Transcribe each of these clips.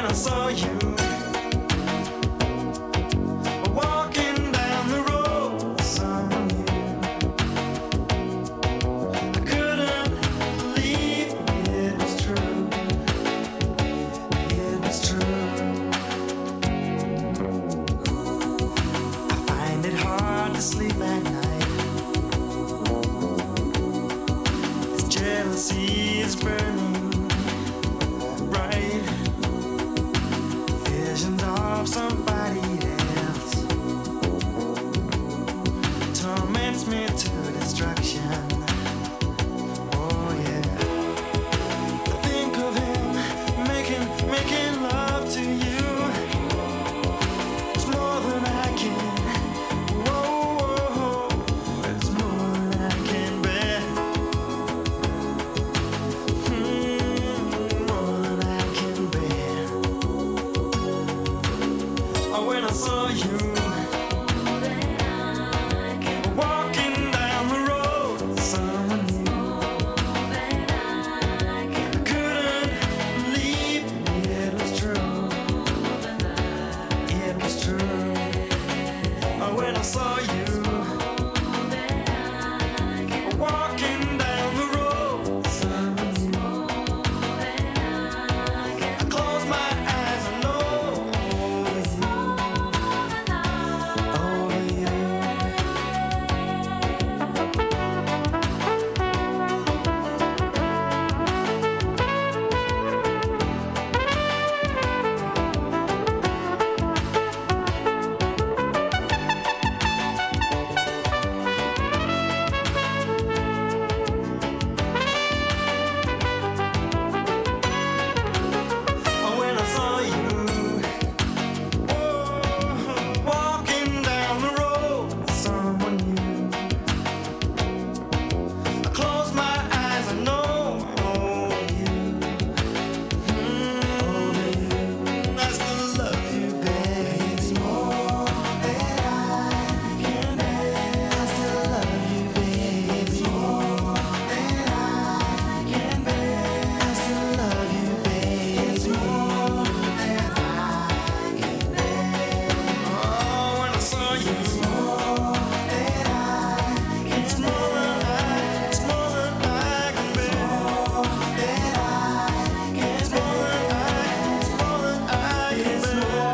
I saw you walking down the road with someone new, I couldn't believe it was true. It was true. I find it hard to sleep at night. This jealousy is burning bright. Visions of somebody else torments me to destruction. Oh yeah. I think of him making love to you. It's more than I can. Whoa, it's more than I can bear. More than I can bear. Oh, when I saw you walking down the road with someone new, I couldn't believe it was true. It was true. Oh, when I saw you walking down the road with someone new, I close my eyes and know over you. Oh, when I saw you walking down the road with someone new, I close my eyes and know you. I still love you, baby. It's more than I can bear. I still love you, baby. It's more than I can bear. I still love you, baby. It's more than I can bear. Oh, when I saw you, it's more than I can. It's more than I can bear. More than I can. It's more than I. It's more than I can bear.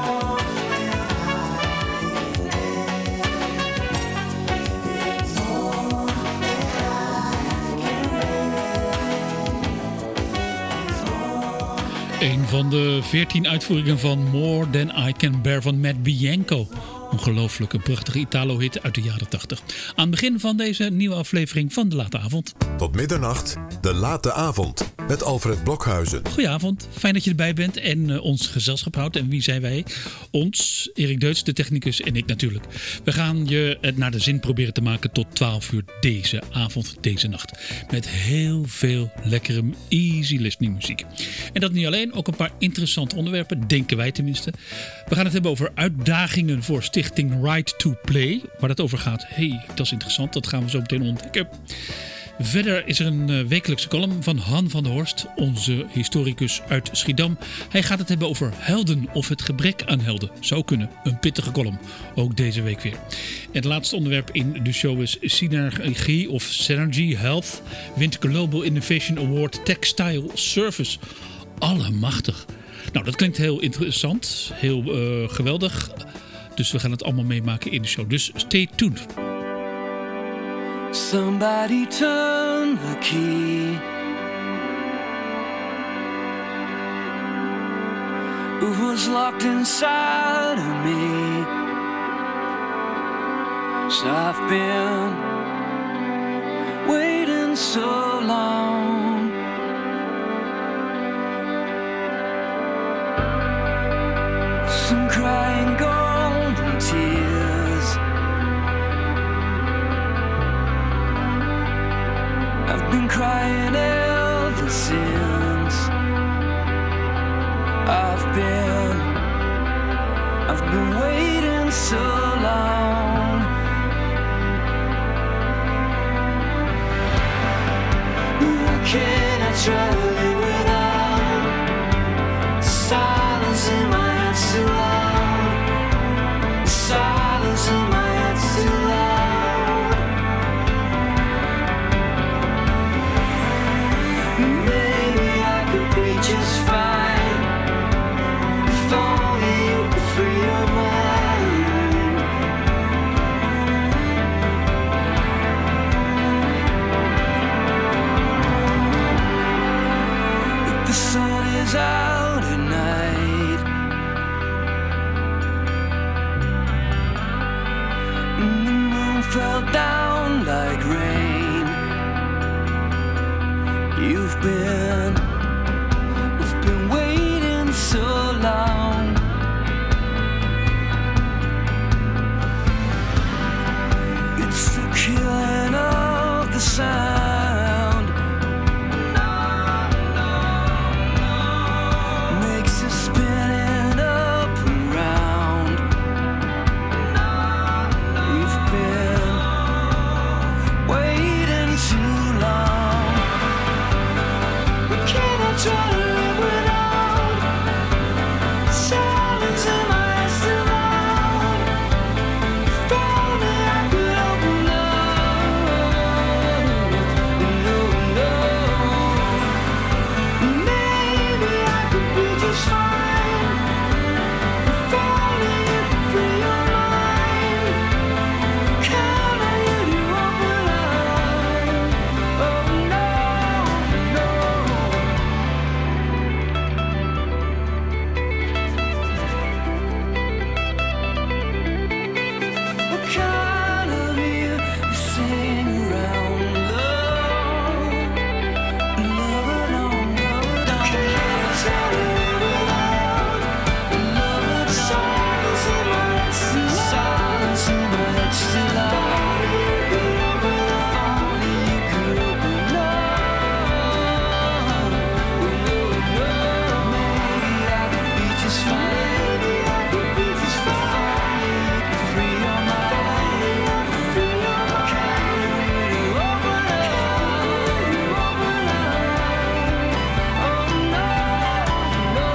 Een van de 14 uitvoeringen van More Than I Can Bear van Matt Bianco. Ongelooflijk, een prachtige Italo-hit uit de jaren 80. Aan het begin van deze nieuwe aflevering van De Late Avond. Tot middernacht, De Late Avond, met Alfred Blokhuizen. Goedenavond, fijn dat je erbij bent en ons gezelschap houdt. En wie zijn wij? Ons, Erik Deutsch, de technicus en ik natuurlijk. We gaan je het naar de zin proberen te maken tot 12 uur deze avond, deze nacht. Met heel veel lekkere easy listening muziek. En dat niet alleen, ook een paar interessante onderwerpen, denken wij tenminste. We gaan het hebben over uitdagingen voor Stichting Right to Play. Waar het over gaat, dat is interessant, dat gaan we zo meteen ontdekken. Verder is er een wekelijkse column van Han van der Horst, onze historicus uit Schiedam. Hij gaat het hebben over helden of het gebrek aan helden. Zou kunnen, een pittige column. Ook deze week weer. En het laatste onderwerp in de show is Synergy of Synergy Health. Wint Global Innovation Award Textile Service. Allemachtig. Nou, dat klinkt heel interessant. Heel geweldig. Dus we gaan het allemaal meemaken in de show. Dus stay tuned. Somebody turn the key. Who was locked inside of me? So I've been waiting so long. Some crying golden tears. I've been crying ever since. I've been waiting so long. Why can't I try to live without silence We've been waiting so long. It's the killing of the sound. Makes us spinning up and round. We've been waiting too long. We cannot try to live without silence in my eyes too loud. If only I could open up, no, no. Maybe I could be just fine. If only you could free your mind. Count on you to open up. Oh no, no. What kind of you sing around love? Love it on, love it on. Can't tell you without love it. Silence in my head, still silence in my head, still loud. If only you could open up. Maybe I could be just fine. Maybe I could be just fine. If only you could free your mind. Free your mind. Can you open up? Open up. Oh no, no.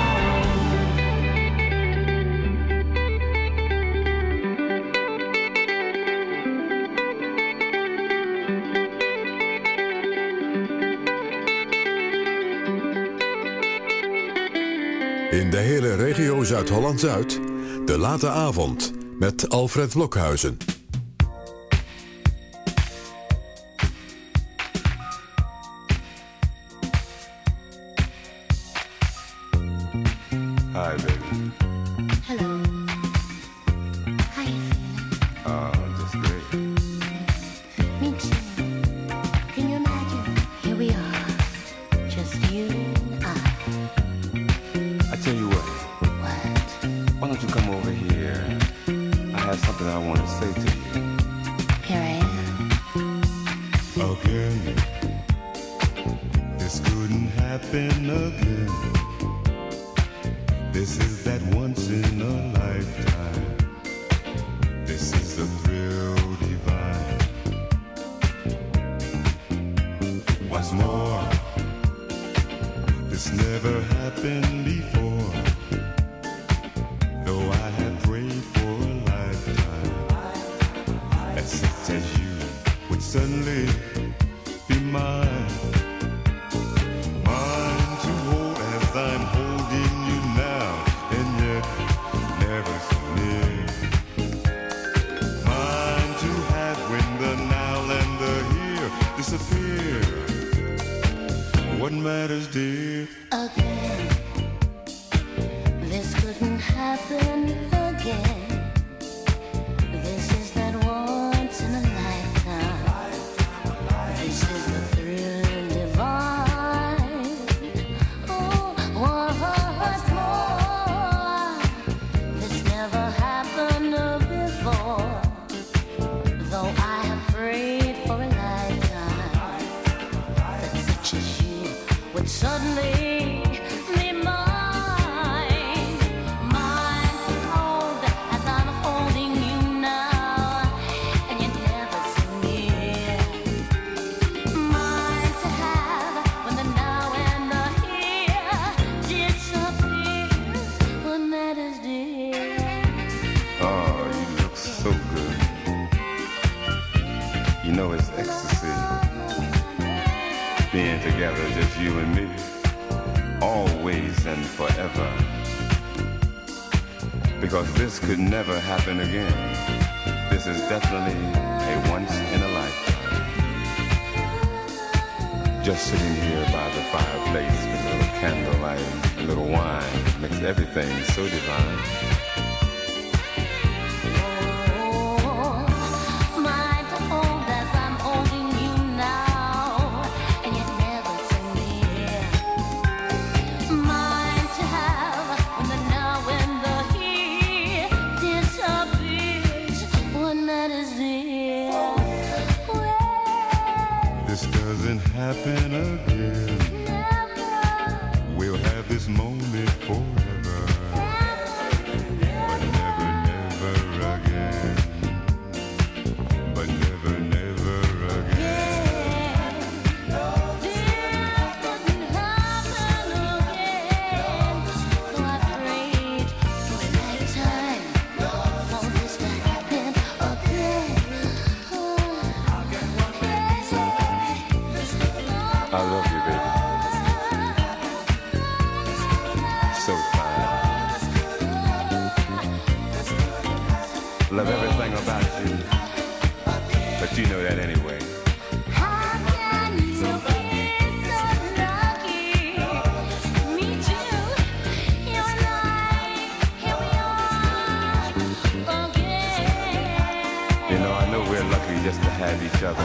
In de hele regio Zuid-Holland-Zuid, de late avond met Alfred Blokhuizen. Hi, baby. Hello. How you feeling? Just great. Me too. Can you imagine? Here we are, just you and I. I tell you what, What? why don't you come over here? I have something I want to say to you. Here I am. Again, this couldn't happen again. This is that once in a lifetime. This is the thrill divine. Once more, this never happened before. Though I have prayed for a lifetime that such as you would suddenly be mine. Mine to hold as I'm holding you now, and yet never so near. Mine to have when the now and the here disappear. What matters, dear? Again. This couldn't happen again. This is that once in a lifetime. This is the thrill divine. Oh, once more. This never happened before. Though I have prayed for a lifetime that such as you would suddenly be mine. Mine to hold as I'm holding you now, and you never so near. Mine to have when the now and the here disappears. What matters, dear? Oh, you look so good. You know it's ecstasy, being together, just you and me, always and forever. Because this could never happen again. This is definitely a once in a lifetime. Just sitting here by the fireplace with a little candlelight, a little wine, makes everything so divine. Mine to hold as I'm holding you now, and you never so near. love everything about you. But you know that anyway. How can you be so lucky? Me too. You and I, here we are again. You know, I know we're lucky just to have each other.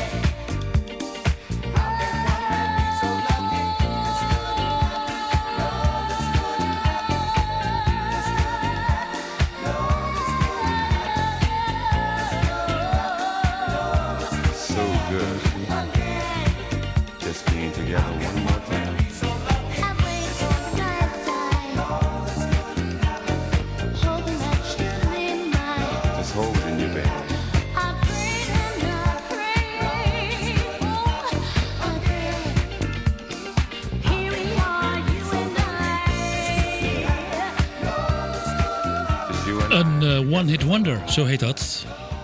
So good. Just being together one more time. I wait for nighttime, holding that chilly mind. Just holding you, baby. I pray and I pray, oh, again. Here we are, you and I. Just you and I. Een one-hit wonder, zo heet dat.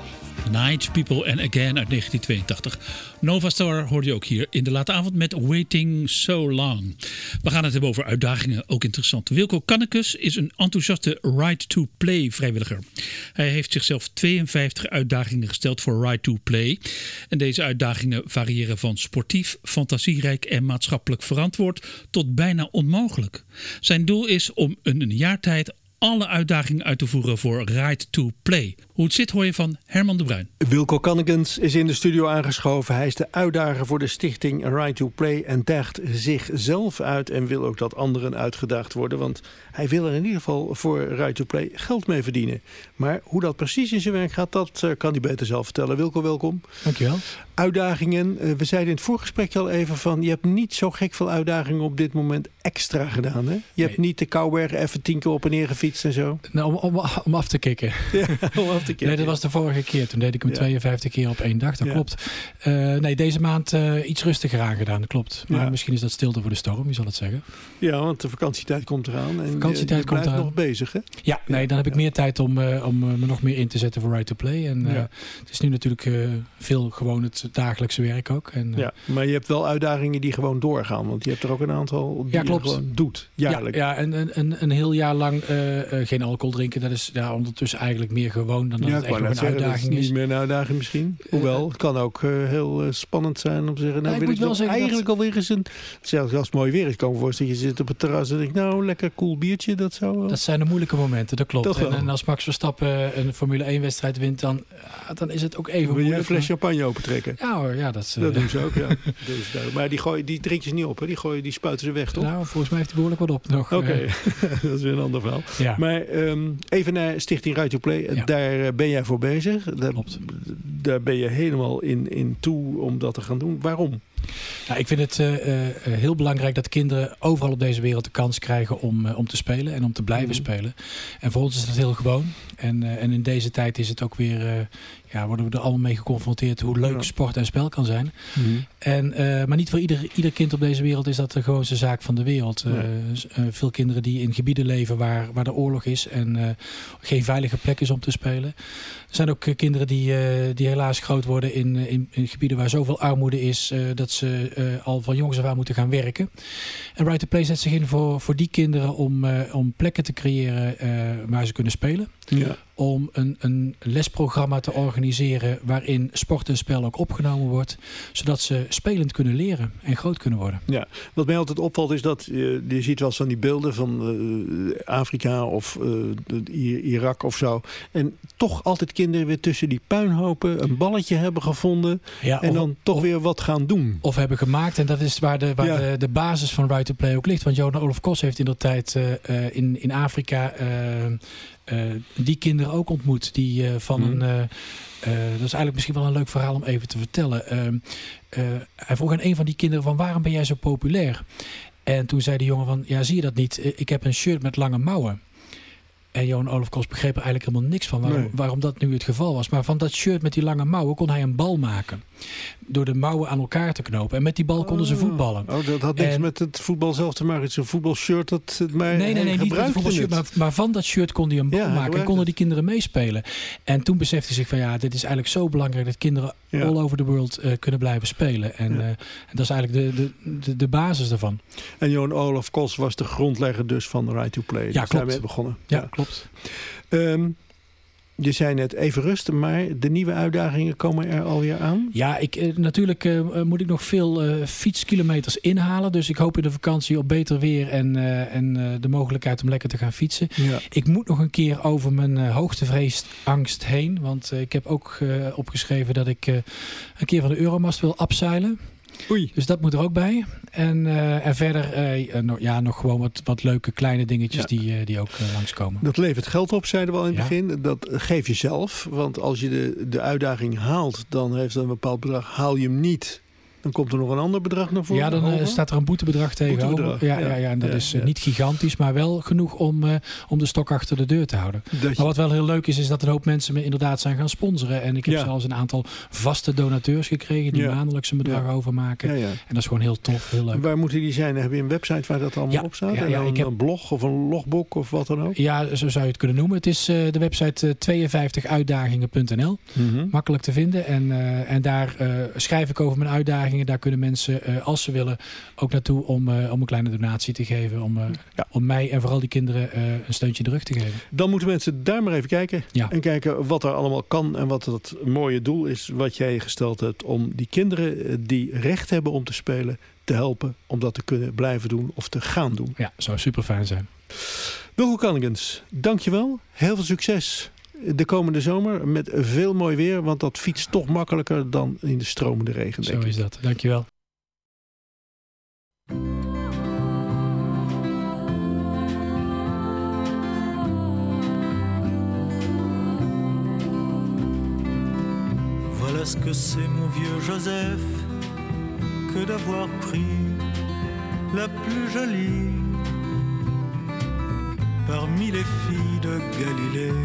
Night People and Again uit 1982. Nova Star hoorde je ook hier in de late avond met Waiting So Long. We gaan het hebben over uitdagingen, ook interessant. Wilco Kannekus is een enthousiaste Right to Play vrijwilliger. Hij heeft zichzelf 52 uitdagingen gesteld voor Right to Play. En deze uitdagingen variëren van sportief, fantasierijk en maatschappelijk verantwoord tot bijna onmogelijk. Zijn doel is om in een jaar tijd alle uitdagingen uit te voeren voor Right to Play. Hoe het zit hoor je van Herman de Bruin. Wilco Kannekens is in de studio aangeschoven. Hij is de uitdager voor de stichting Right to Play en daagt zichzelf uit en wil ook dat anderen uitgedaagd worden. Want hij wil er in ieder geval voor Right to Play geld mee verdienen. Maar hoe dat precies in zijn werk gaat, dat kan hij beter zelf vertellen. Wilco, welkom. Dankjewel. Uitdagingen. We zeiden in het voorgesprekje al even van, je hebt niet zo gek veel uitdagingen op dit moment extra gedaan. Hè? Je hebt niet de Kouwberg even 10 keer op en neer gefietst en zo. Nou, om af te kicken. Ja, om af te kicken. Nee, dat was de vorige keer. Toen deed ik hem 52 keer op 1 dag. Dat Ja. klopt. Nee, deze maand iets rustiger aangedaan. Dat klopt. Maar Ja. misschien is dat stilte voor de storm. Wie zal het zeggen? Ja, want de vakantietijd komt eraan. En Vakantietijd je komt blijft eraan. nog bezig, hè? Ja, nee, dan heb ik meer tijd om me nog meer in te zetten voor Right to Play. En Ja. het is nu natuurlijk veel gewoon het dagelijkse werk ook. En, Ja, maar je hebt wel uitdagingen die gewoon doorgaan. Want je hebt er ook een aantal die Ja, je klopt. gewoon doet, jaarlijk. Ja, en een heel jaar lang geen alcohol drinken. Dat is ondertussen eigenlijk meer gewoon dan dat Ja, het ik echt wou nog net een zeggen, dat is uitdaging is. niet meer een uitdaging misschien. Hoewel, het kan ook heel spannend zijn om te zeggen... Nou, ik wil moet ik wel toch zeggen eigenlijk alweer eens een... Zelfs als het mooi weer is, kan ik me voorstellen. Je zit op het terras en denkt, nou, lekker cool biertje. Dat zou wel... Dat zijn de moeilijke momenten, dat klopt. Toch wel. En als Max Verstappen een Formule 1 wedstrijd wint, dan is het ook even Wil je een moeilijk. fles champagne opentrekken? Ja hoor, ja, dat Dat doen ze ook, ja. Dat is duidelijk. Maar die drinken ze niet op, hè? Die spuiten ze weg, toch? Nou, volgens mij heeft hij behoorlijk wat op nog. Oké, dat is weer een ander verhaal. Ja. Maar even naar Stichting Right to Play. Ja. Daar ben jij voor bezig. Klopt. Daar ben je helemaal in toe om dat te gaan doen. Waarom? Nou, ik vind het heel belangrijk dat kinderen overal op deze wereld de kans krijgen om te spelen en om te blijven spelen. En voor ons is dat heel gewoon. En in deze tijd is het ook weer, worden we er allemaal mee geconfronteerd hoe leuk sport en spel kan zijn. Maar niet voor ieder kind op deze wereld is dat de grootste zaak van de wereld. Veel kinderen die in gebieden leven waar de oorlog is en geen veilige plek is om te spelen. Er zijn ook kinderen die helaas groot worden in gebieden waar zoveel armoede is dat ze al van jongs af aan moeten gaan werken. En Right to Play zet zich in voor die kinderen om plekken te creëren waar ze kunnen spelen. Ja. Om een lesprogramma te organiseren waarin sport en spel ook opgenomen wordt. Zodat ze spelend kunnen leren en groot kunnen worden. Ja, wat mij altijd opvalt is dat je ziet wel eens van die beelden van Afrika of Irak of zo. En toch altijd kinderen weer tussen die puinhopen een balletje hebben gevonden. Ja, en dan toch weer wat gaan doen. Of hebben gemaakt. En dat is waar de basis van Right to Play ook ligt. Want Johan Olof Kos heeft in dat tijd in Afrika die kinderen ook ontmoet. Die van dat is eigenlijk misschien wel een leuk verhaal om even te vertellen. Hij vroeg aan een van die kinderen van waarom ben jij zo populair? En toen zei de jongen van ja, zie je dat niet? Ik heb een shirt met lange mouwen. En Johan Olof Kos begreep er eigenlijk helemaal niks van waarom dat nu het geval was. Maar van dat shirt met die lange mouwen kon hij een bal maken. Door de mouwen aan elkaar te knopen. En met die bal konden ze voetballen. Oh, dat had niks met het voetbal zelf te maken. Het is een voetbalshirt dat maar Nee, niet met het voetbalshirt. Maar van dat shirt kon hij een bal maken. En konden die kinderen meespelen. En toen besefte hij zich van dit is eigenlijk zo belangrijk dat kinderen all over the world kunnen blijven spelen. En dat is eigenlijk de basis daarvan. En Johan Olof Kos was de grondlegger dus van Right to Play. Ja, dus klopt. daarmee begonnen. Ja, klopt. Je zei net even rust, maar de nieuwe uitdagingen komen er alweer aan? Ja, natuurlijk moet ik nog veel fietskilometers inhalen. Dus ik hoop in de vakantie op beter weer en de mogelijkheid om lekker te gaan fietsen. Ja. Ik moet nog een keer over mijn hoogtevreesangst heen. Want ik heb ook opgeschreven dat ik een keer van de Euromast wil abseilen. Oei. Dus dat moet er ook bij. En verder nog gewoon wat leuke kleine dingetjes die ook langskomen. Dat levert geld op, zeiden we al in het Ja. begin. Dat geef je zelf. Want als je de uitdaging haalt, dan heeft dat een bepaald bedrag. Haal je hem niet, dan komt er nog een ander bedrag naar voren. Ja, dan staat er een boetebedrag tegenover. Boetebedrag, Ja, en dat is ja. niet gigantisch, maar wel genoeg om de stok achter de deur te houden. Maar wat wel heel leuk is dat een hoop mensen me inderdaad zijn gaan sponsoren. En ik heb zelfs een aantal vaste donateurs gekregen die maandelijks een bedrag overmaken. Ja, ja. En dat is gewoon heel tof, heel leuk. Waar moeten die zijn? Heb je een website waar dat allemaal op staat? En dan een blog of een logboek of wat dan ook? Ja, zo zou je het kunnen noemen. Het is de website 52uitdagingen.nl. Makkelijk te vinden. En daar schrijf ik over mijn uitdagingen. Daar kunnen mensen, als ze willen, ook naartoe om een kleine donatie te geven. Om mij en vooral die kinderen een steuntje in de rug te geven. Dan moeten mensen daar maar even kijken. Ja. En kijken wat er allemaal kan. En wat het mooie doel is wat jij gesteld hebt. Om die kinderen die recht hebben om te spelen te helpen. Om dat te kunnen blijven doen of te gaan doen. Ja, zou super fijn zijn. Wilco Cannigans, dankjewel. Heel veel succes de komende zomer met veel mooi weer. Want dat fietst toch makkelijker dan in de stromende regen, denk ik. Zo is dat. Dankjewel. Voilà ce que c'est, mon vieux Joseph, que d'avoir pris la plus jolie parmi les filles de Galilée,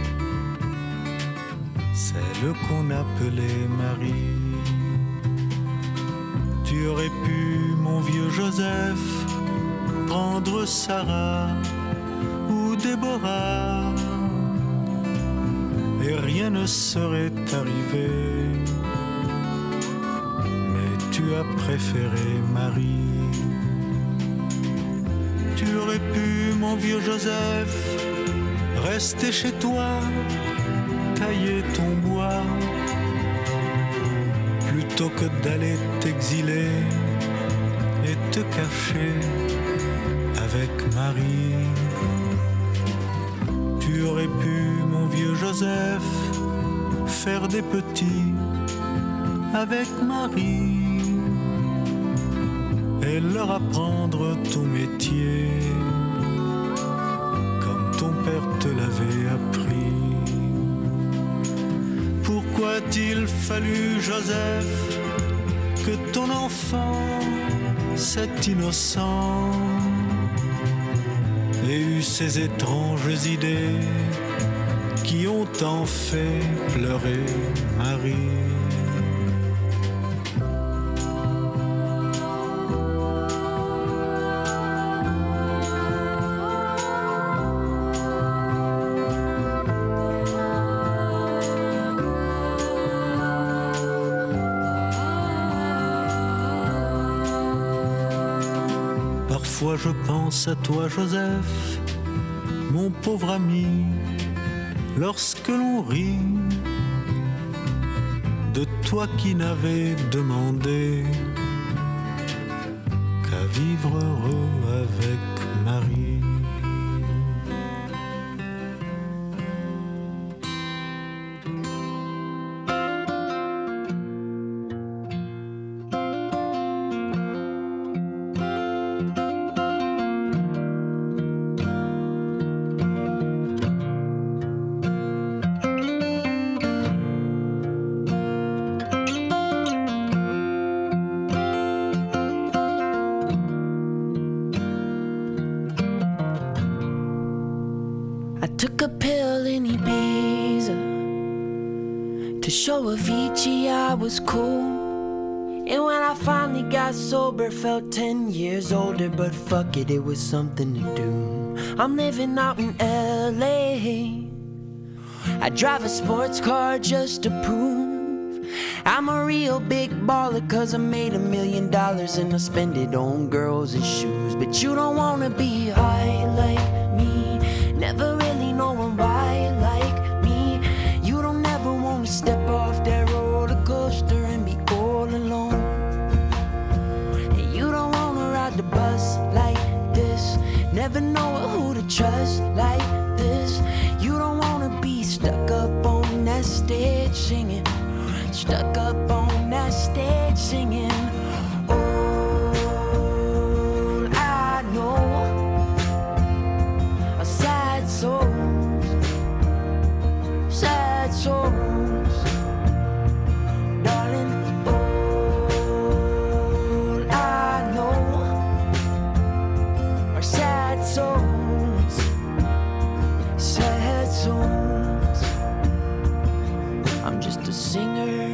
celle qu'on appelait Marie. Tu aurais pu, mon vieux Joseph, prendre Sarah ou Déborah, et rien ne serait arrivé. Mais tu as préféré Marie. Tu aurais pu, mon vieux Joseph, rester chez toi, tailler ton bois, plutôt que d'aller t'exiler et te cacher avec Marie. Tu aurais pu, mon vieux Joseph, faire des petits avec Marie et leur apprendre ton métier comme ton père te l'avait appris. Pourquoi a-t-il fallu, Joseph, que ton enfant, cet innocent, ait eu ces étranges idées qui ont tant fait pleurer Marie? Parfois je pense à toi, Joseph, mon pauvre ami, lorsque l'on rit de toi qui n'avais demandé qu'à vivre heureux avec Marie. I took a pill in Ibiza to show Avicii I was cool. And when I finally got sober, felt 10 years older. But fuck it, it was something to do. I'm living out in LA. I drive a sports car just to prove I'm a real big baller, cause I made $1 million and I spend it on girls and shoes. But you don't wanna be high like me, never really knowing why like me. trust like this. You don't wanna be stuck up on that stage singing, stuck up on that stage singing. All I know are sad souls, sad souls, darling. All I know are sad souls, sad souls. I'm just a singer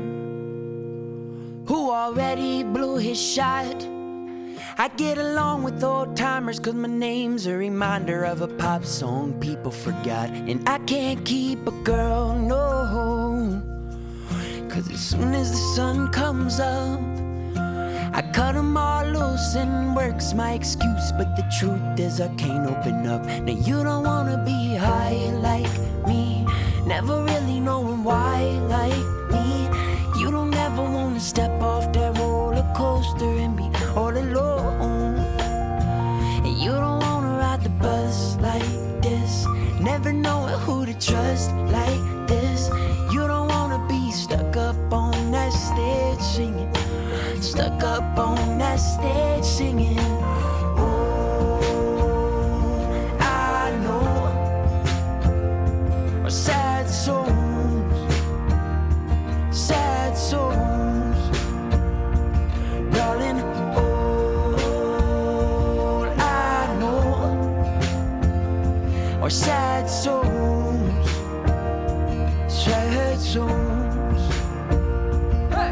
who already blew his shot. I get along with old timers cause my name's a reminder of a pop song people forgot. And I can't keep a girl, no, cause as soon as the sun comes up, I cut them all loose and work's my excuse. But the truth is I can't open up. Now you don't wanna be high like me, never really knowing why like me. You don't ever wanna step off that roller coaster and be all alone. And you don't wanna ride the bus like this, never knowing who to trust like this. You don't wanna be stuck up on that stage singing, stuck up on that stage singing. Oh, I know are sad souls, sad souls, darling. All I know are sad souls, sad souls. Hey!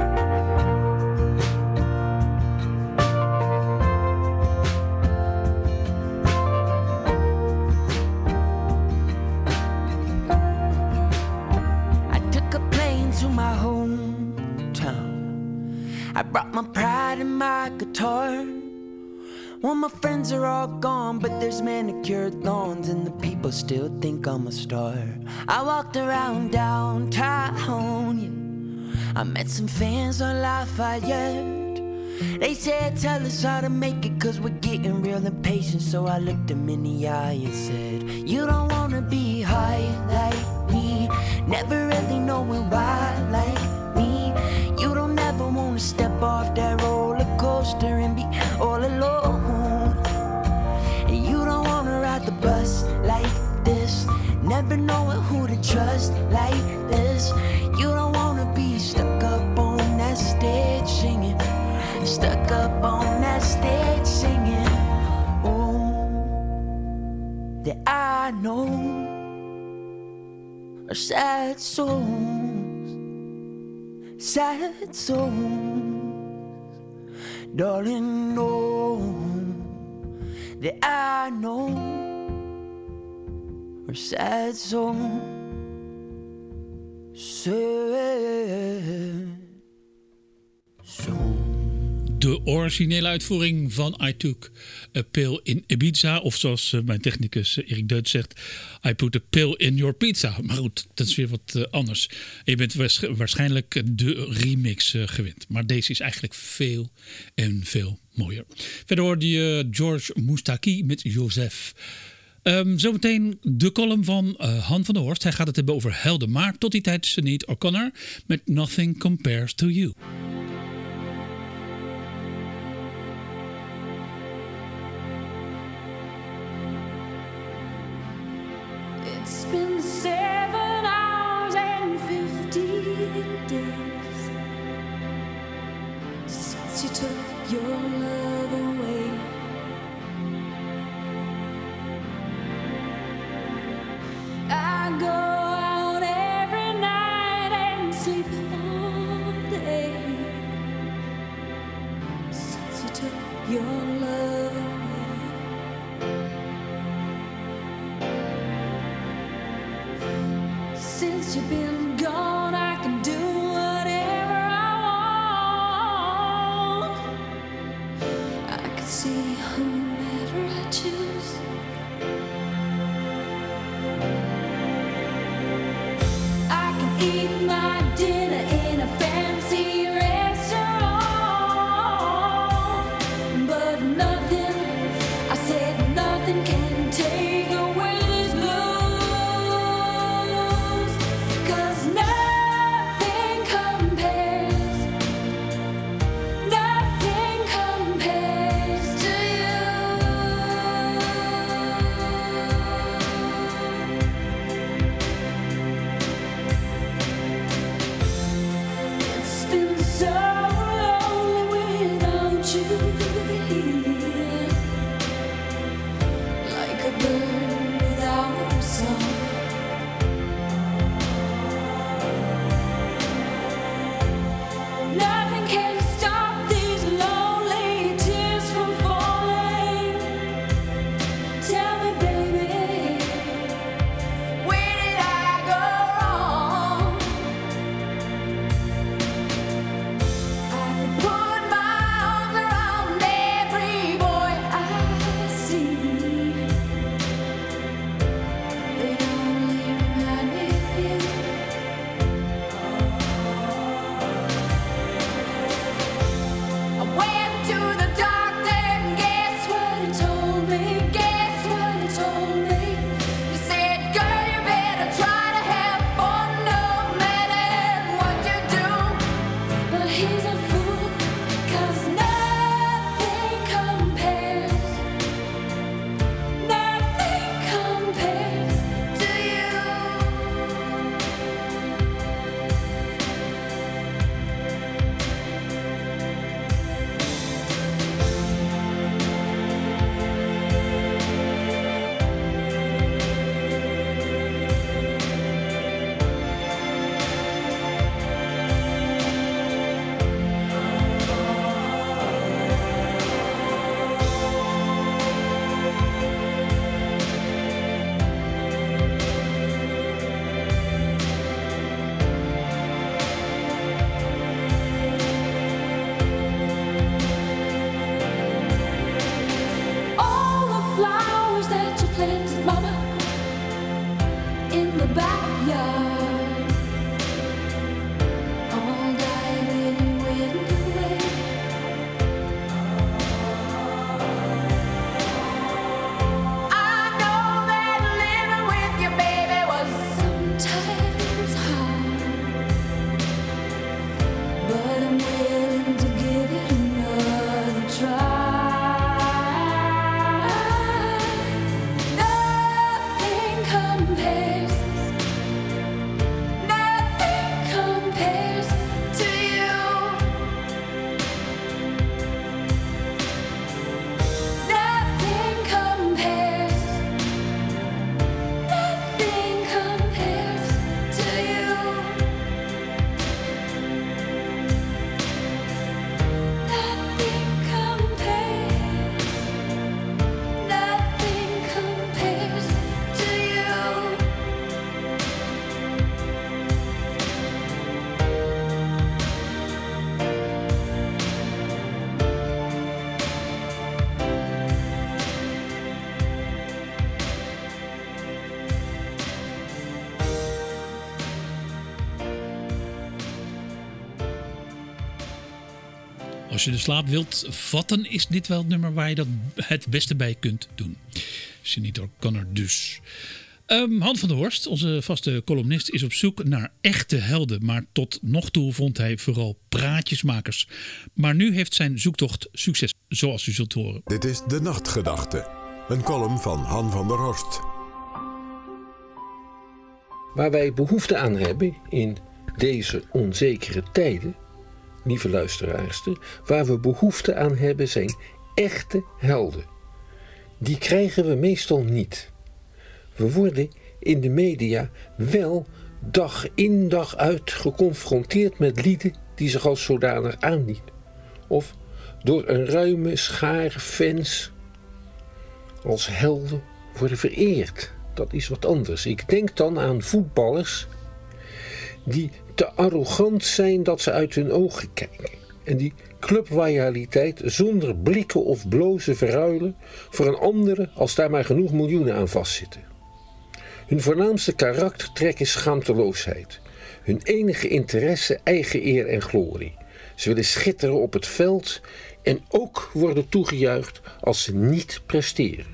I brought my pride and my guitar. Well, my friends are all gone, but there's manicured lawns and the people still think I'm a star. I walked around downtown, yeah. I met some fans on Lafayette. They said, tell us how to make it, cause we're getting real impatient. So I looked them in the eye and said, you don't wanna be high like me, never really knowing why like me. You don't ever wanna step off that roller coaster and be all alone. And you don't wanna ride the bus like this, never knowing who to trust like this. You don't wanna be stuck up on that stage singing, stuck up on that stage singing. Oh, that I know are sad souls, sad souls, darling. Know that I know are sad souls, sad souls. De originele uitvoering van I Took a Pill in Ibiza. Of zoals mijn technicus Erik Deutsch zegt, I put a pill in your pizza. Maar goed, dat is weer wat anders. En je bent waarschijnlijk de remix gewend. Maar deze is eigenlijk veel en veel mooier. Verder hoorde je George Moustaki met Joseph. Zometeen de column van Han van der Horst. Hij gaat het hebben over helden. Maar tot die tijd Sinead O'Connor met Nothing Compares to You. It's been 7 hours and 15 days since you took your love away. I go out every night and sleep all day since you took your love away. Since you've been gone, I can do whatever I want. I can see whomever I choose. I can eat my dinner in a fancy restaurant, but nothing, I said nothing can als je de slaap wilt vatten, is dit wel het nummer waar je dat het beste bij kunt doen. Sinead O'Connor dus. Han van der Horst, onze vaste columnist, is op zoek naar echte helden. Maar tot nog toe vond hij vooral praatjesmakers. Maar nu heeft zijn zoektocht succes, zoals u zult horen. Dit is De Nachtgedachte, een column van Han van der Horst. Waar wij behoefte aan hebben in deze onzekere tijden, lieve luisteraarster, waar we behoefte aan hebben zijn echte helden. Die krijgen we meestal niet. We worden in de media wel dag in dag uit geconfronteerd met lieden die zich als zodanig aandienen. Of door een ruime schare fans als helden worden vereerd. Dat is wat anders. Ik denk dan aan voetballers die te arrogant zijn dat ze uit hun ogen kijken. En die clubloyaliteit zonder blikken of blozen verruilen voor een andere als daar maar genoeg miljoenen aan vastzitten. Hun voornaamste karaktertrek is schaamteloosheid. Hun enige interesse eigen eer en glorie. Ze willen schitteren op het veld en ook worden toegejuicht als ze niet presteren.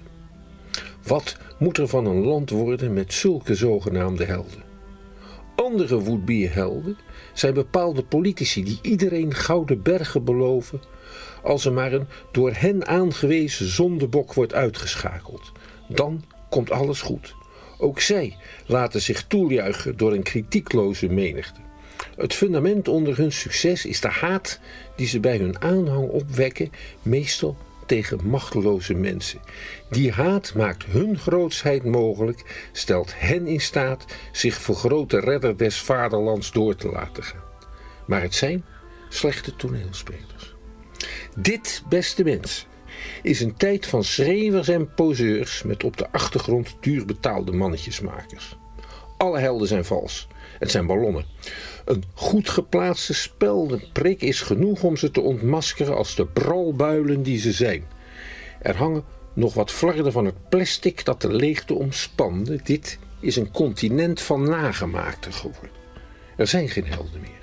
Wat moet er van een land worden met zulke zogenaamde helden? Andere would-be-helden zijn bepaalde politici die iedereen gouden bergen beloven als er maar een door hen aangewezen zondebok wordt uitgeschakeld. Dan komt alles goed. Ook zij laten zich toejuichen door een kritiekloze menigte. Het fundament onder hun succes is de haat die ze bij hun aanhang opwekken, meestal tegen machteloze mensen. Die haat maakt hun grootsheid mogelijk, stelt hen in staat zich voor grote redder des vaderlands door te laten gaan. Maar het zijn slechte toneelspelers. Dit, beste mensen, is een tijd van schreeuwers en poseurs met op de achtergrond duur betaalde mannetjesmakers. Alle helden zijn vals. Het zijn ballonnen. Een goed geplaatste speldenprik is genoeg om ze te ontmaskeren als de bralbuilen die ze zijn. Er hangen nog wat flarden van het plastic dat de leegte omspande. Dit is een continent van nagemaakten geworden. Er zijn geen helden meer.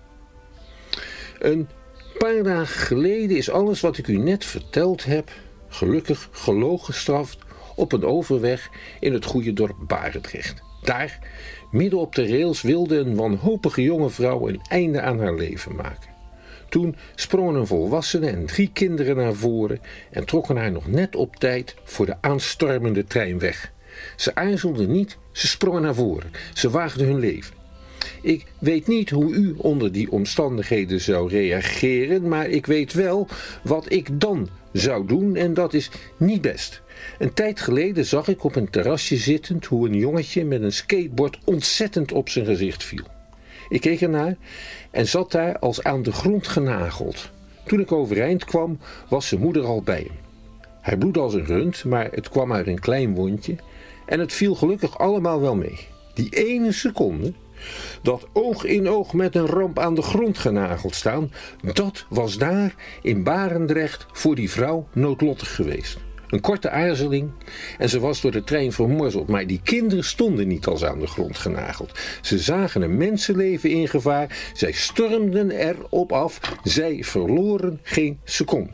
Een paar dagen geleden is alles wat ik u net verteld heb gelukkig gelogenstraft op een overweg in het goede dorp Barendrecht. Daar, midden op de rails, wilde een wanhopige jonge vrouw een einde aan haar leven maken. Toen sprongen een volwassene en 3 kinderen naar voren en trokken haar nog net op tijd voor de aanstormende trein weg. Ze aarzelden niet, ze sprongen naar voren. Ze waagden hun leven. Ik weet niet hoe u onder die omstandigheden zou reageren, maar ik weet wel wat ik dan zou doen en dat is niet best. Een tijd geleden zag ik op een terrasje zittend hoe een jongetje met een skateboard ontzettend op zijn gezicht viel. Ik keek ernaar en zat daar als aan de grond genageld. Toen ik overeind kwam, was zijn moeder al bij hem. Hij bloedde als een rund, maar het kwam uit een klein wondje en het viel gelukkig allemaal wel mee. Die ene seconde, dat oog in oog met een ramp aan de grond genageld staan, dat was daar in Barendrecht voor die vrouw noodlottig geweest. Een korte aarzeling en ze was door de trein vermorzeld. Maar die kinderen stonden niet als aan de grond genageld. Ze zagen een mensenleven in gevaar. Zij stormden erop af. Zij verloren geen seconde.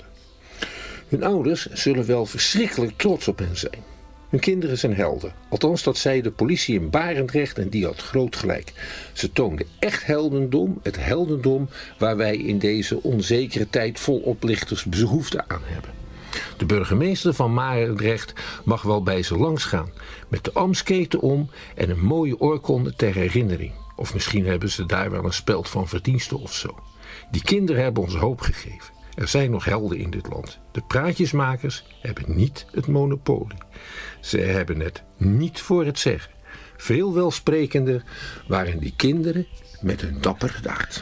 Hun ouders zullen wel verschrikkelijk trots op hen zijn. Hun kinderen zijn helden. Althans, dat zei de politie in Barendrecht en die had groot gelijk. Ze toonden echt heldendom. Het heldendom waar wij in deze onzekere tijd vol oplichters behoefte aan hebben. De burgemeester van Barendrecht mag wel bij ze langs gaan, met de amsketen om en een mooie oorkonde ter herinnering. Of misschien hebben ze daar wel een speld van verdiensten of zo. Die kinderen hebben ons hoop gegeven. Er zijn nog helden in dit land. De praatjesmakers hebben niet het monopolie. Ze hebben het niet voor het zeggen. Veel welsprekender waren die kinderen met hun dappere daad.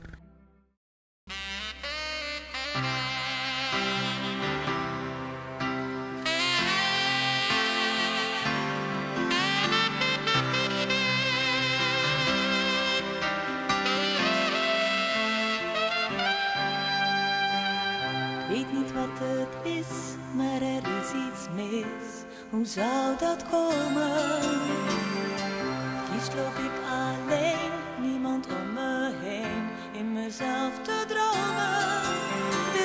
Weet niet wat het is, maar er is iets mis. Hoe zou dat komen? Liefst loop ik alleen, niemand om me heen, in mezelf te dromen.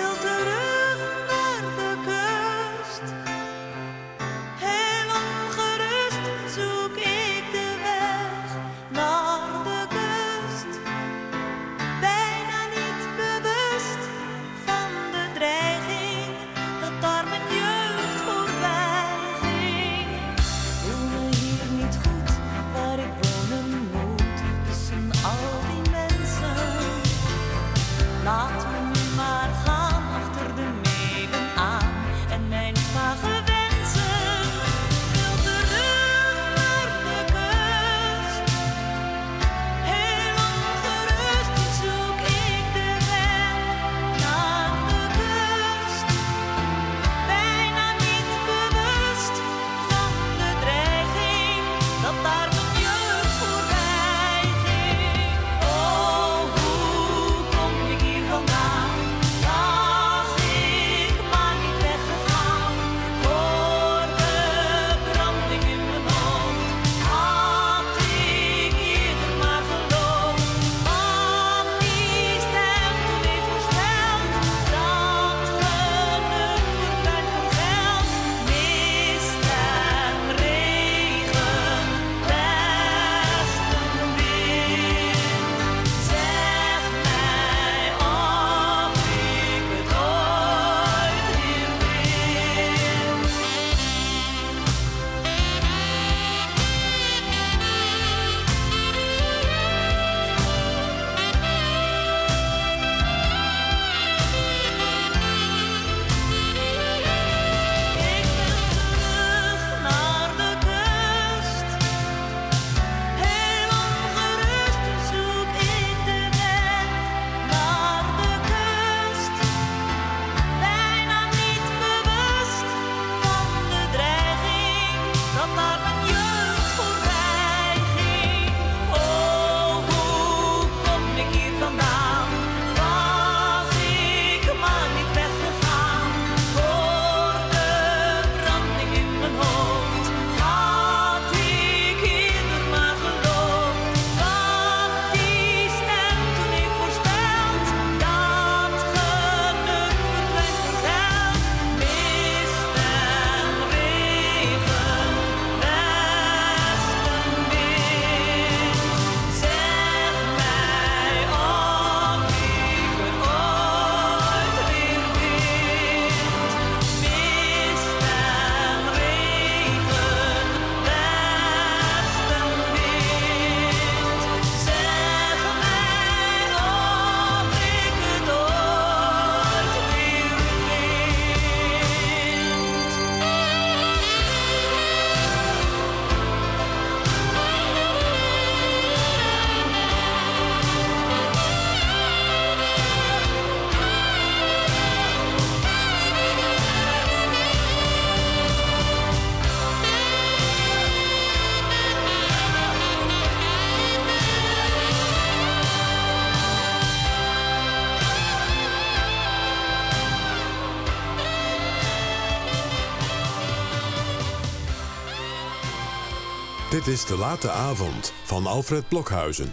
Dit is De Late Avond van Alfred Blokhuizen.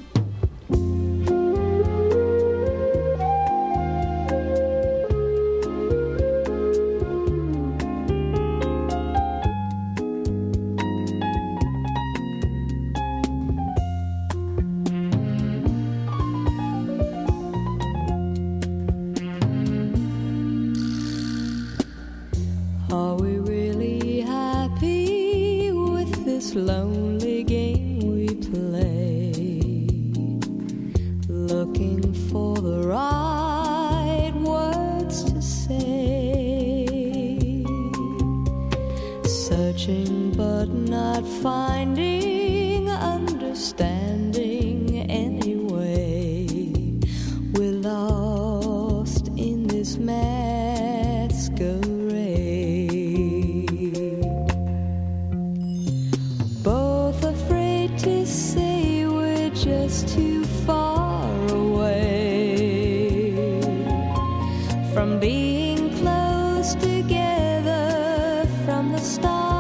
Are we really happy with this lonely game we play? Looking for the right words to say, searching but not finding understanding anyway. We're lost in this masquerade. Both afraid to say we're just too far away from being close together from the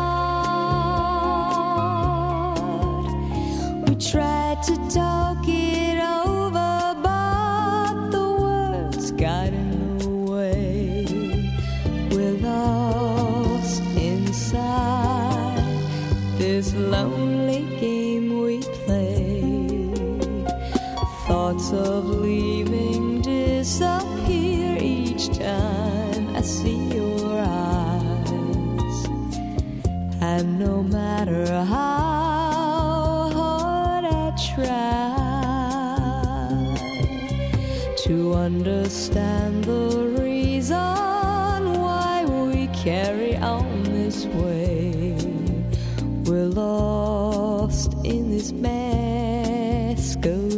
start. We tried to talk it over, but the words got in the way. We're lost inside this lonely game we play. Thoughts of leaving disappear each time I see your eyes. And no matter how hard I try to understand the reason why we carry on this way, we're lost in this masquerade.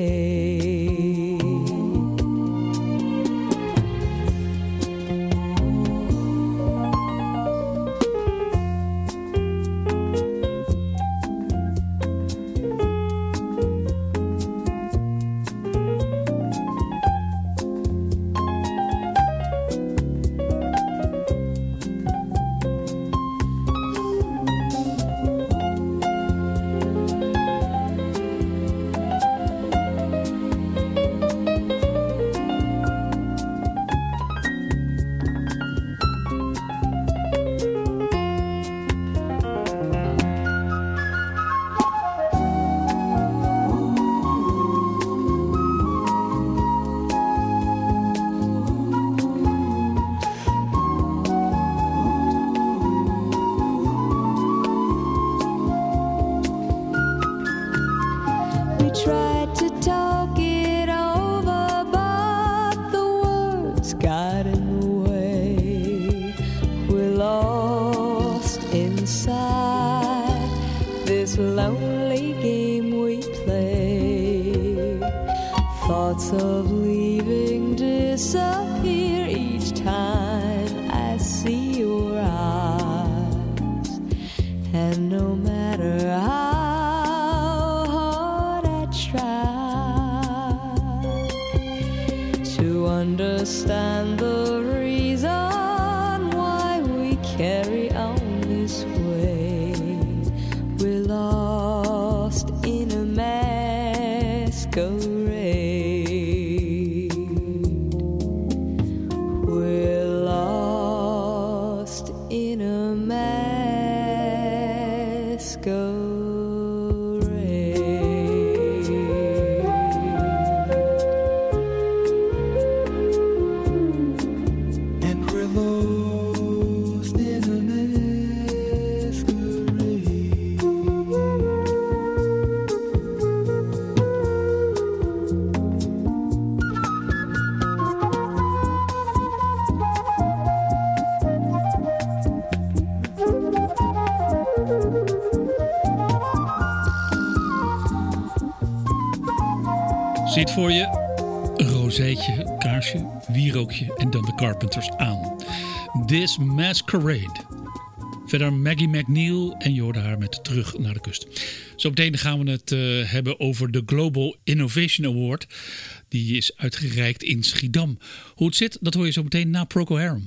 Tried to talk it over, but the words got in the way. We're lost inside this lonely game we play. Thoughts of leaving disappear each time I see your eyes. And no matter how to understand the reason why we carry on this way, we're lost in a masquerade. We're lost in a masquerade. Zie het voor je, een rozeetje, kaarsje, wierookje en dan de Carpenters aan. This Masquerade. Verder Maggie McNeil en je hoorde haar met Terug naar de Kust. Zo meteen gaan we het hebben over de Global Innovation Award. Die is uitgereikt in Schiedam. Hoe het zit, dat hoor je zo meteen na Procol Harum.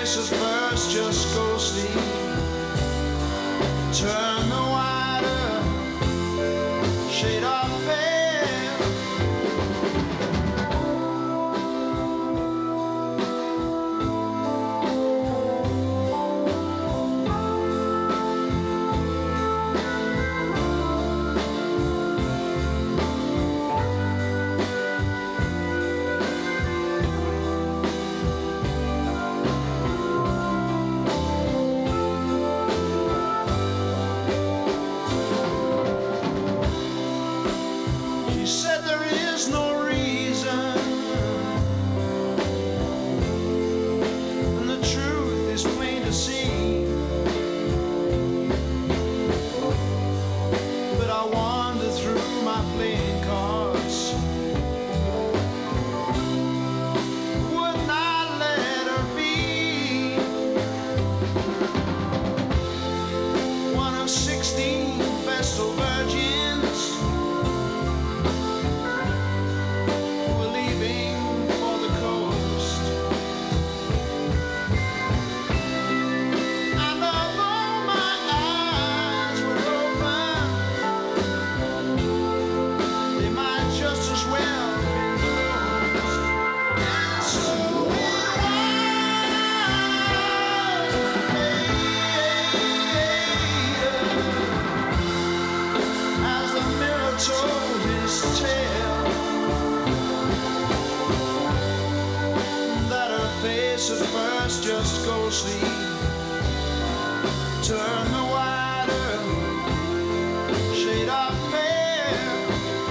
face at first just go sleep. Turn the wider shade of pale. She said there is no reason, and the truth is plain to see. But I wander through my playing cards, would not let her be one of 16 vestal virgins who were leaving for the coast. And although my eyes were open, they might just as well be closed. And so it was, as the mirror told his tale, that her face at first just goes sleep. Turn the wider shade of pale.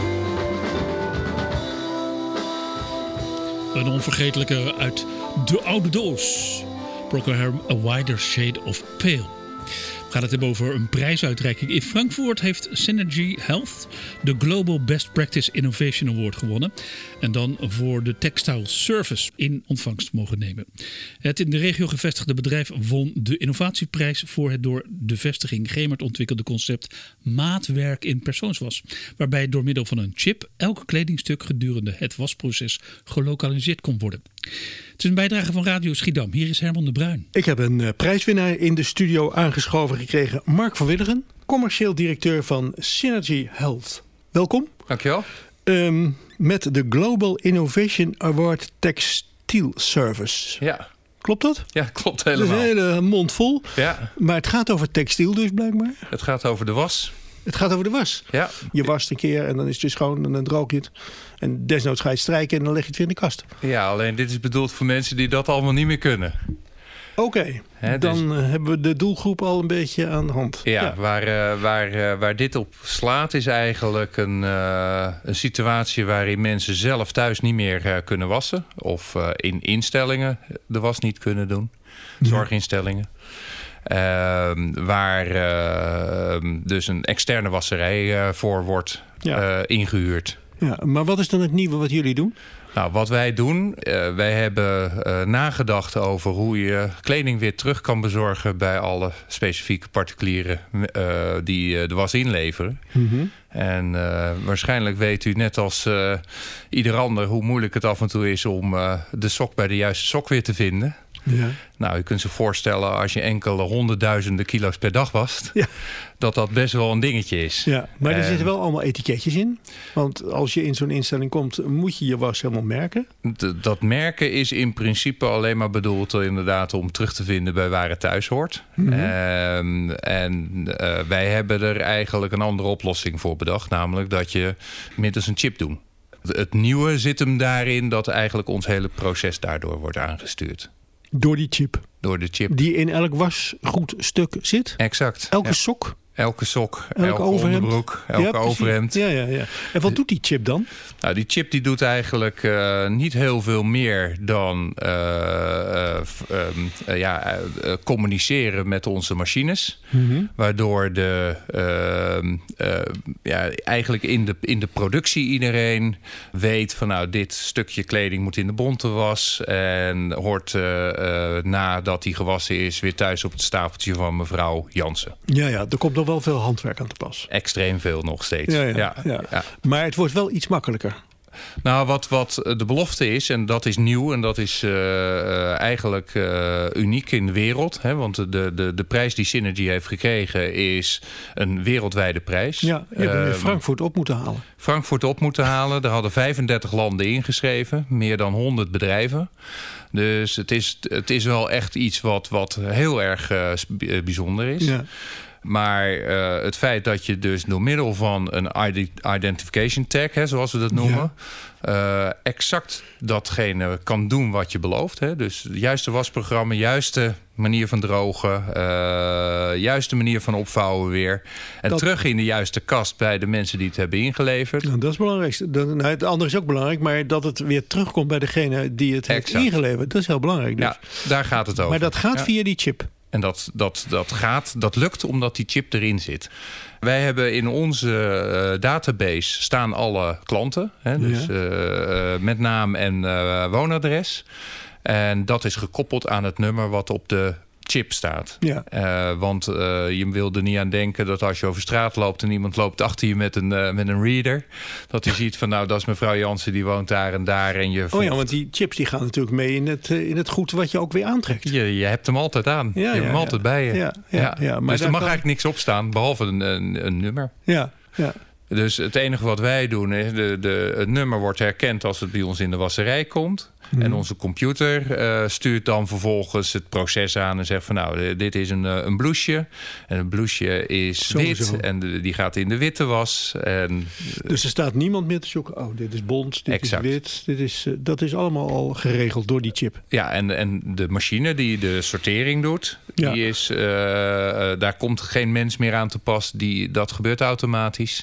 Een onvergetelijke uit de oude doos. Procol Harum, A Wider Shade of Pale. We gaan het hebben over een prijsuitreiking. In Frankfurt heeft Synergy Health de Global Best Practice Innovation Award gewonnen. En dan voor de Textile Service in ontvangst mogen nemen. Het in de regio gevestigde bedrijf won de innovatieprijs voor het door de vestiging Gemert ontwikkelde concept maatwerk in persoonswas. Waarbij door middel van een chip elk kledingstuk gedurende het wasproces gelokaliseerd kon worden. Het is een bijdrage van Radio Schiedam. Hier is Herman de Bruin. Ik heb een prijswinnaar in de studio aangeschoven gekregen. Mark van Willigen, commercieel directeur van Synergy Health. Welkom. Dankjewel. Met de Global Innovation Award Textile Service. Ja. Klopt dat? Ja, klopt Dat is helemaal. een hele mond vol. Ja. Maar het gaat over textiel dus blijkbaar. Het gaat over de was. Het gaat over de was. Ja. Je wast een keer en dan is het weer schoon en dan droog je het. En desnoods ga je het strijken en dan leg je het weer in de kast. Ja, alleen dit is bedoeld voor mensen die dat allemaal niet meer kunnen. Oké, dan hebben we de doelgroep al een beetje aan de hand. Ja. Waar dit op slaat is eigenlijk een situatie waarin mensen zelf thuis niet meer kunnen wassen. Of in instellingen de was niet kunnen doen. Zorginstellingen. Waar dus een externe wasserij voor wordt ingehuurd. Ja, maar wat is dan het nieuwe wat jullie doen? Nou, wat wij doen, wij hebben nagedacht over hoe je kleding weer terug kan bezorgen bij alle specifieke particulieren die de was inleveren. Mm-hmm. En waarschijnlijk weet u net als ieder ander hoe moeilijk het af en toe is om de sok bij de juiste sok weer te vinden. Ja. Nou, u kunt zich voorstellen als je enkele honderdduizenden kilo's per dag wast, dat best wel een dingetje is. Ja, maar er zitten wel allemaal etiketjes in. Want als je in zo'n instelling komt, moet je je was helemaal merken. Dat merken is in principe alleen maar bedoeld inderdaad om terug te vinden bij waar het thuis hoort. Mm-hmm. Wij hebben er eigenlijk een andere oplossing voor bedacht. Namelijk dat je middels een chip doet. Het nieuwe zit hem daarin dat eigenlijk ons hele proces daardoor wordt aangestuurd. Door die chip? Door de chip. Die in elk wasgoedstuk zit? Exact. Elke sok? Elke sok, elke onderbroek, elke overhemd. Ja. En wat doet die chip dan? Nou, die chip die doet eigenlijk niet heel veel meer dan communiceren met onze machines. Mm-hmm. Waardoor eigenlijk in de productie iedereen weet van nou, dit stukje kleding moet in de bonte was. En hoort nadat die gewassen is weer thuis op het stapeltje van mevrouw Jansen. Ja, er komt nog wel veel handwerk aan te pas. Extreem veel nog steeds. Ja. Maar het wordt wel iets makkelijker. Nou, wat de belofte is, en dat is nieuw... en dat is eigenlijk uniek in de wereld. Hè, want de prijs die Synergy heeft gekregen... is een wereldwijde prijs. Ja, je hebt Frankfurt op moeten halen. Frankfurt op moeten halen. Er hadden 35 landen ingeschreven. Meer dan 100 bedrijven. Dus het is wel echt iets wat heel erg bijzonder is. Ja. Maar het feit dat je dus door middel van een identification tag, hè, zoals we dat noemen... exact datgene kan doen wat je belooft. Hè? Dus de juiste wasprogramma, juiste manier van drogen... juiste manier van opvouwen weer. En terug in de juiste kast bij de mensen die het hebben ingeleverd. Nou, dat is het belangrijkste. Het andere is ook belangrijk, maar dat het weer terugkomt bij degene die het heeft ingeleverd. Dat is heel belangrijk. Dus. Ja, daar gaat het over. Maar dat gaat via die chip. En dat lukt omdat die chip erin zit. Wij hebben in onze database staan alle klanten. Hè, dus met naam en woonadres. En dat is gekoppeld aan het nummer wat op de chip staat. Ja. Want je wil er niet aan denken dat als je over straat loopt... en iemand loopt achter je met een reader... dat hij ziet van dat is mevrouw Jansen, die woont daar en daar. En je ja, want die chips die gaan natuurlijk mee in het goed wat je ook weer aantrekt. Je hebt hem altijd aan. Je hebt hem altijd bij je. Ja, maar dus er mag eigenlijk niks op staan, behalve een nummer. Ja. Dus het enige wat wij doen is... het nummer wordt herkend als het bij ons in de wasserij komt... En onze computer stuurt dan vervolgens het proces aan en zegt van dit is een blouseje. En een blouseje is wit en die gaat in de witte was. Dus er staat niemand meer te zoeken. Dit is bont, dit is wit. Dat is allemaal al geregeld door die chip. Ja, en de machine die de sortering doet, die is, daar komt geen mens meer aan te pas. Dat gebeurt automatisch.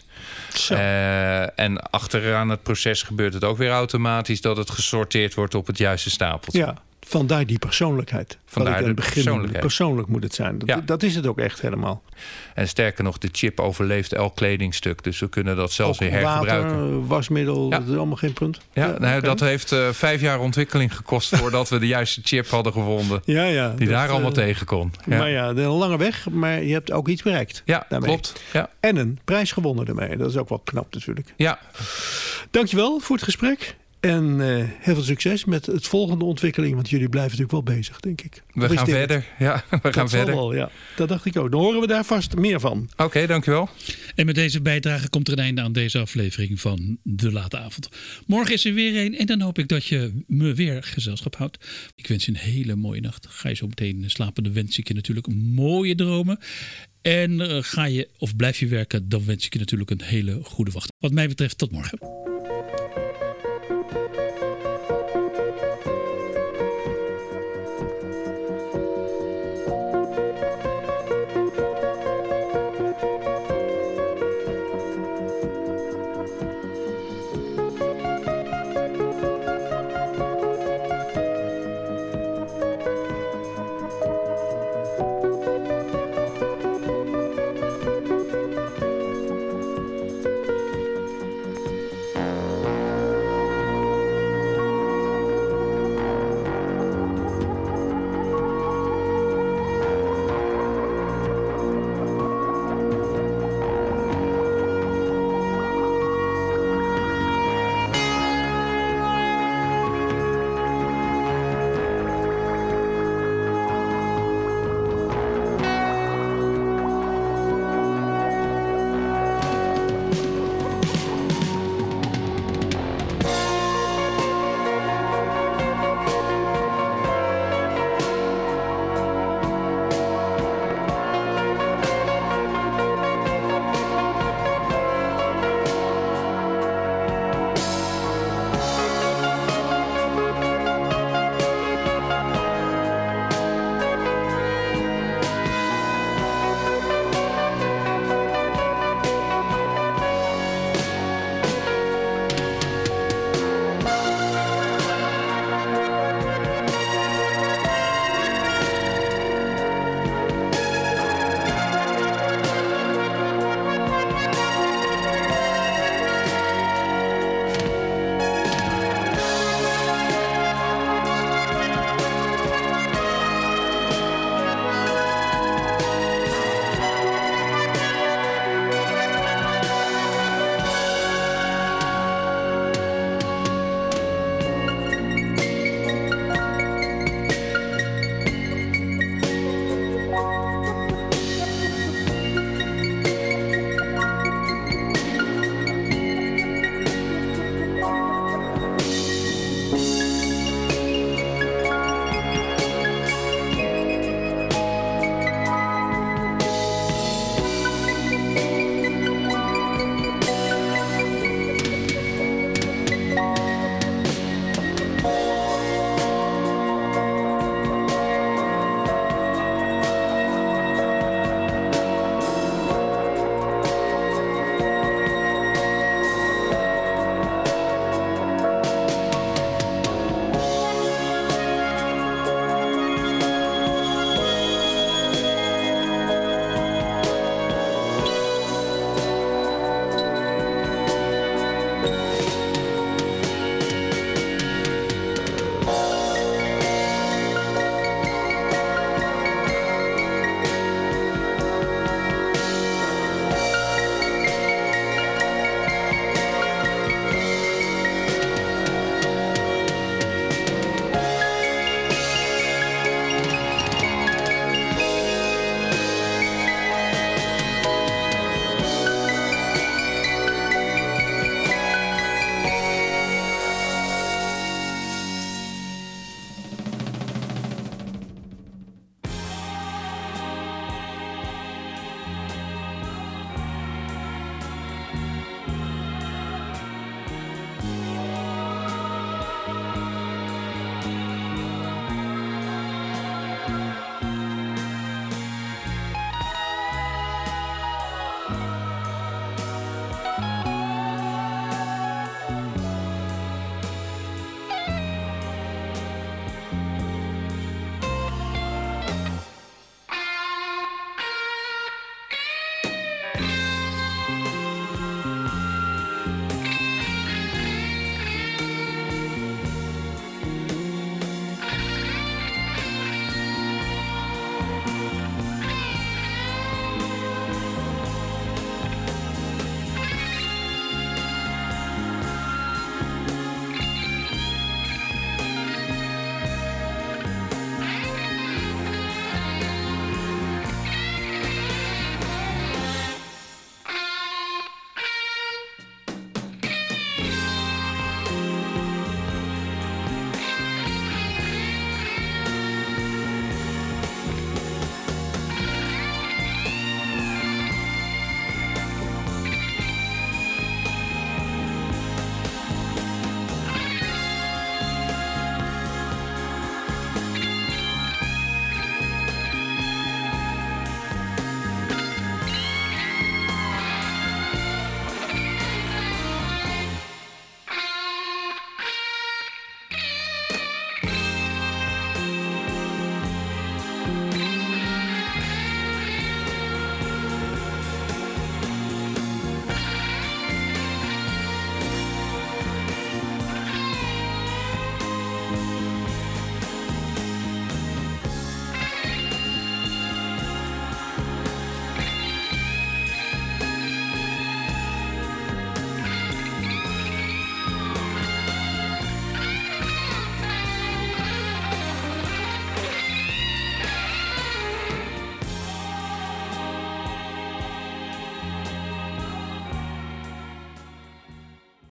En achteraan het proces gebeurt het ook weer automatisch dat het gesorteerd wordt op het juiste stapeltje. Ja, vandaar die persoonlijkheid. Vandaar de persoonlijkheid. Persoonlijk moet het zijn. Dat is het ook echt helemaal. En sterker nog, de chip overleeft elk kledingstuk. Dus we kunnen dat zelfs weer hergebruiken. Water, wasmiddel, dat is allemaal geen punt. Dat heeft 5 jaar ontwikkeling gekost voordat we de juiste chip hadden gevonden. Die daar allemaal tegen kon. Ja. Maar een lange weg, maar je hebt ook iets bereikt. Ja, daarmee. Klopt. Ja. En een prijs gewonnen daarmee. Dat is ook wel knap natuurlijk. Ja. Dankjewel voor het gesprek. En heel veel succes met het volgende ontwikkeling. Want jullie blijven natuurlijk wel bezig, denk ik. We gaan verder. Ja, we gaan verder. Wel, ja. Dat dacht ik ook. Dan horen we daar vast meer van. Oké, dankjewel. En met deze bijdrage komt er een einde aan deze aflevering van De Late Avond. Morgen is er weer een en dan hoop ik dat je me weer gezelschap houdt. Ik wens je een hele mooie nacht. Ga je zo meteen slapen, dan wens ik je natuurlijk mooie dromen. En ga je of blijf je werken, dan wens ik je natuurlijk een hele goede wacht. Wat mij betreft, tot morgen.